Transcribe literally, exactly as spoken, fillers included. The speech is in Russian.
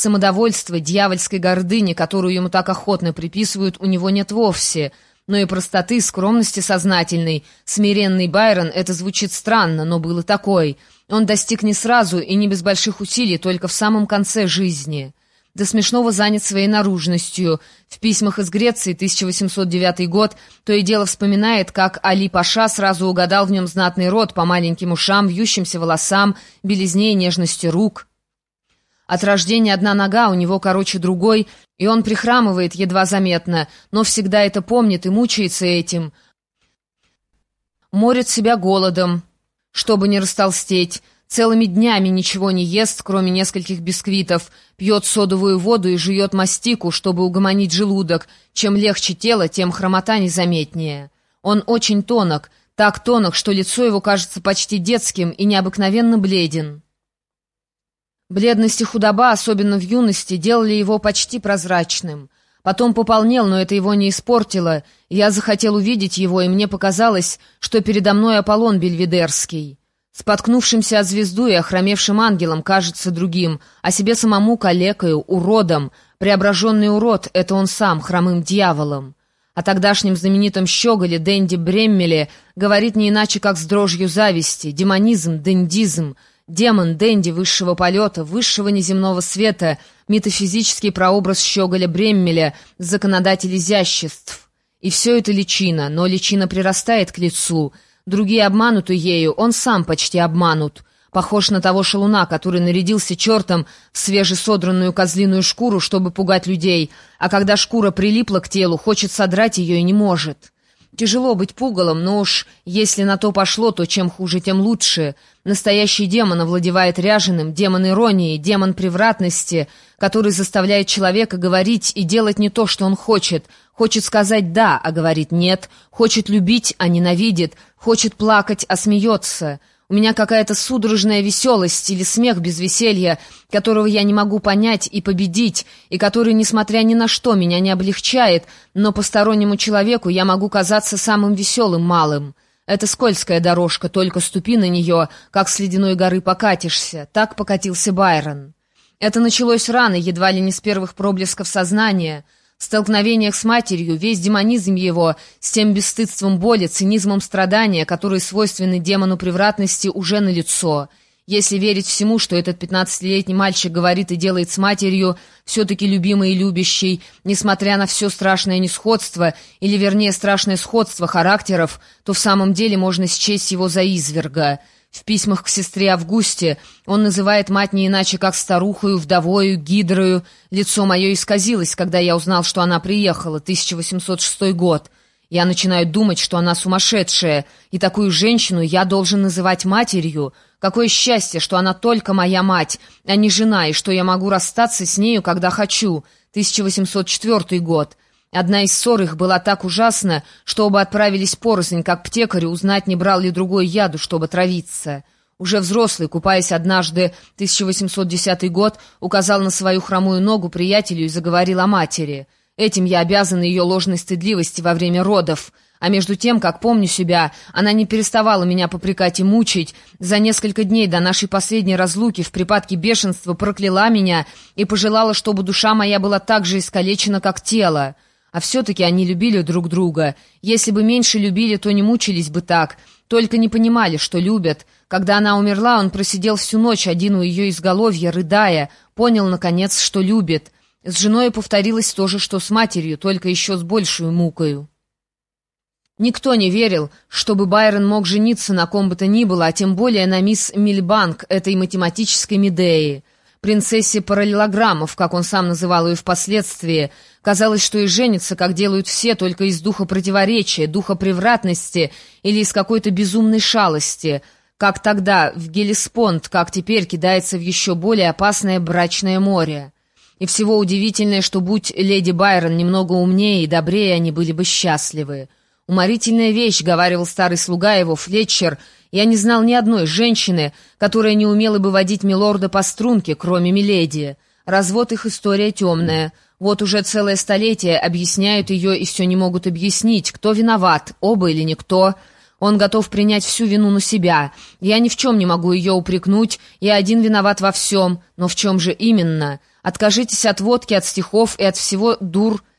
самодовольства, дьявольской гордыни, которую ему так охотно приписывают, у него нет вовсе, но и простоты, скромности сознательной. Смиренный Байрон — это звучит странно, но был и такой. Он достиг не сразу и не без больших усилий, только в самом конце жизни. До смешного занят своей наружностью. В письмах из Греции, тысяча восемьсот девятый год, то и дело вспоминает, как Али Паша сразу угадал в нем знатный род по маленьким ушам, вьющимся волосам, белизне и нежности рук. От рождения одна нога, у него короче другой, и он прихрамывает едва заметно, но всегда это помнит и мучается этим. Морит себя голодом, чтобы не растолстеть. Целыми днями ничего не ест, кроме нескольких бисквитов, пьет содовую воду и жует мастику, чтобы угомонить желудок. Чем легче тело, тем хромота незаметнее. Он очень тонок, так тонок, что лицо его кажется почти детским и необыкновенно бледен. Бледность и худоба, особенно в юности, делали его почти прозрачным. Потом пополнел, но это его не испортило. Я захотел увидеть его, и мне показалось, что передо мной Аполлон Бельведерский. Споткнувшимся от звезду и охромевшим ангелом кажется другим, а себе самому калекою, уродом. Преображенный урод — это он сам, хромым дьяволом. О тогдашнем знаменитом щеголе Денди Бреммеле говорит не иначе, как с дрожью зависти. Демонизм, дендизм, демон, денди высшего полета, высшего неземного света, метафизический прообраз щеголя Бреммеля, законодатель изяществ. И все это личина, но личина прирастает к лицу. Другие обмануты ею, он сам почти обманут. Похож на того шалуна, который нарядился чертом в свежесодранную козлиную шкуру, чтобы пугать людей, а когда шкура прилипла к телу, хочет содрать ее и не может. Тяжело быть пугалом, но уж если на то пошло, то чем хуже, тем лучше. Настоящий демон овладевает ряженым, демон иронии, демон превратности, который заставляет человека говорить и делать не то, что он хочет. Хочет сказать «да», а говорит «нет», хочет любить, а ненавидит, хочет плакать, а смеется. У меня какая-то судорожная веселость или смех без веселья, которого я не могу понять и победить, и который, несмотря ни на что, меня не облегчает, но постороннему человеку я могу казаться самым веселым малым. Это скользкая дорожка, только ступи на нее, как с ледяной горы покатишься. Так покатился Байрон. Это началось рано, едва ли не с первых проблесков сознания. В столкновениях с матерью весь демонизм его, с тем бесстыдством боли, цинизмом страдания, которые свойственны демону превратности, уже налицо. Если верить всему, что этот пятнадцатилетний мальчик говорит и делает с матерью, все-таки любимой и любящей, несмотря на все страшное несходство, или вернее страшное сходство характеров, то в самом деле можно счесть его за изверга. В письмах к сестре Августе он называет мать не иначе, как старухою, вдовою, гидрою. Лицо мое исказилось, когда я узнал, что она приехала, тысяча восемьсот шестой год. Я начинаю думать, что она сумасшедшая, и такую женщину я должен называть матерью. Какое счастье, что она только моя мать, а не жена, и что я могу расстаться с нею, когда хочу. тысяча восемьсот четвёртый год. Одна из ссор их была так ужасна, что оба отправились порознь, как птекарю, узнать, не брал ли другой яду, чтобы травиться. Уже взрослый, купаясь однажды, тысяча восемьсот десятый год, указал на свою хромую ногу приятелю и заговорил о матери. Этим я обязан ее ложной стыдливости во время родов. А между тем, как помню себя, она не переставала меня попрекать и мучить. За несколько дней до нашей последней разлуки в припадке бешенства прокляла меня и пожелала, чтобы душа моя была так же искалечена, как тело. А все-таки они любили друг друга. Если бы меньше любили, то не мучились бы так. Только не понимали, что любят. Когда она умерла, он просидел всю ночь один у ее изголовья, рыдая. Понял, наконец, что любит. С женой повторилось то же, что с матерью, только еще с большей мукою. Никто не верил, чтобы Байрон мог жениться на ком бы то ни было, а тем более на мисс Мильбанк, этой математической Медеи. Принцессе параллелограммов, как он сам называл ее впоследствии. Казалось, что и женится, как делают все, только из духа противоречия, духа превратности или из какой-то безумной шалости. Как тогда в Геллеспонд, как теперь кидается в еще более опасное брачное море. И всего удивительное, что будь леди Байрон немного умнее и добрее, они были бы счастливы. «Уморительная вещь», — говаривал старый слуга его, Флетчер. «Я не знал ни одной женщины, которая не умела бы водить милорда по струнке, кроме миледи. Развод их история темная. Вот уже целое столетие объясняют ее и все не могут объяснить, кто виноват, оба или никто. Он готов принять всю вину на себя. Я ни в чем не могу ее упрекнуть, я один виноват во всем. Но в чем же именно? Откажитесь от водки, от стихов и от всего дур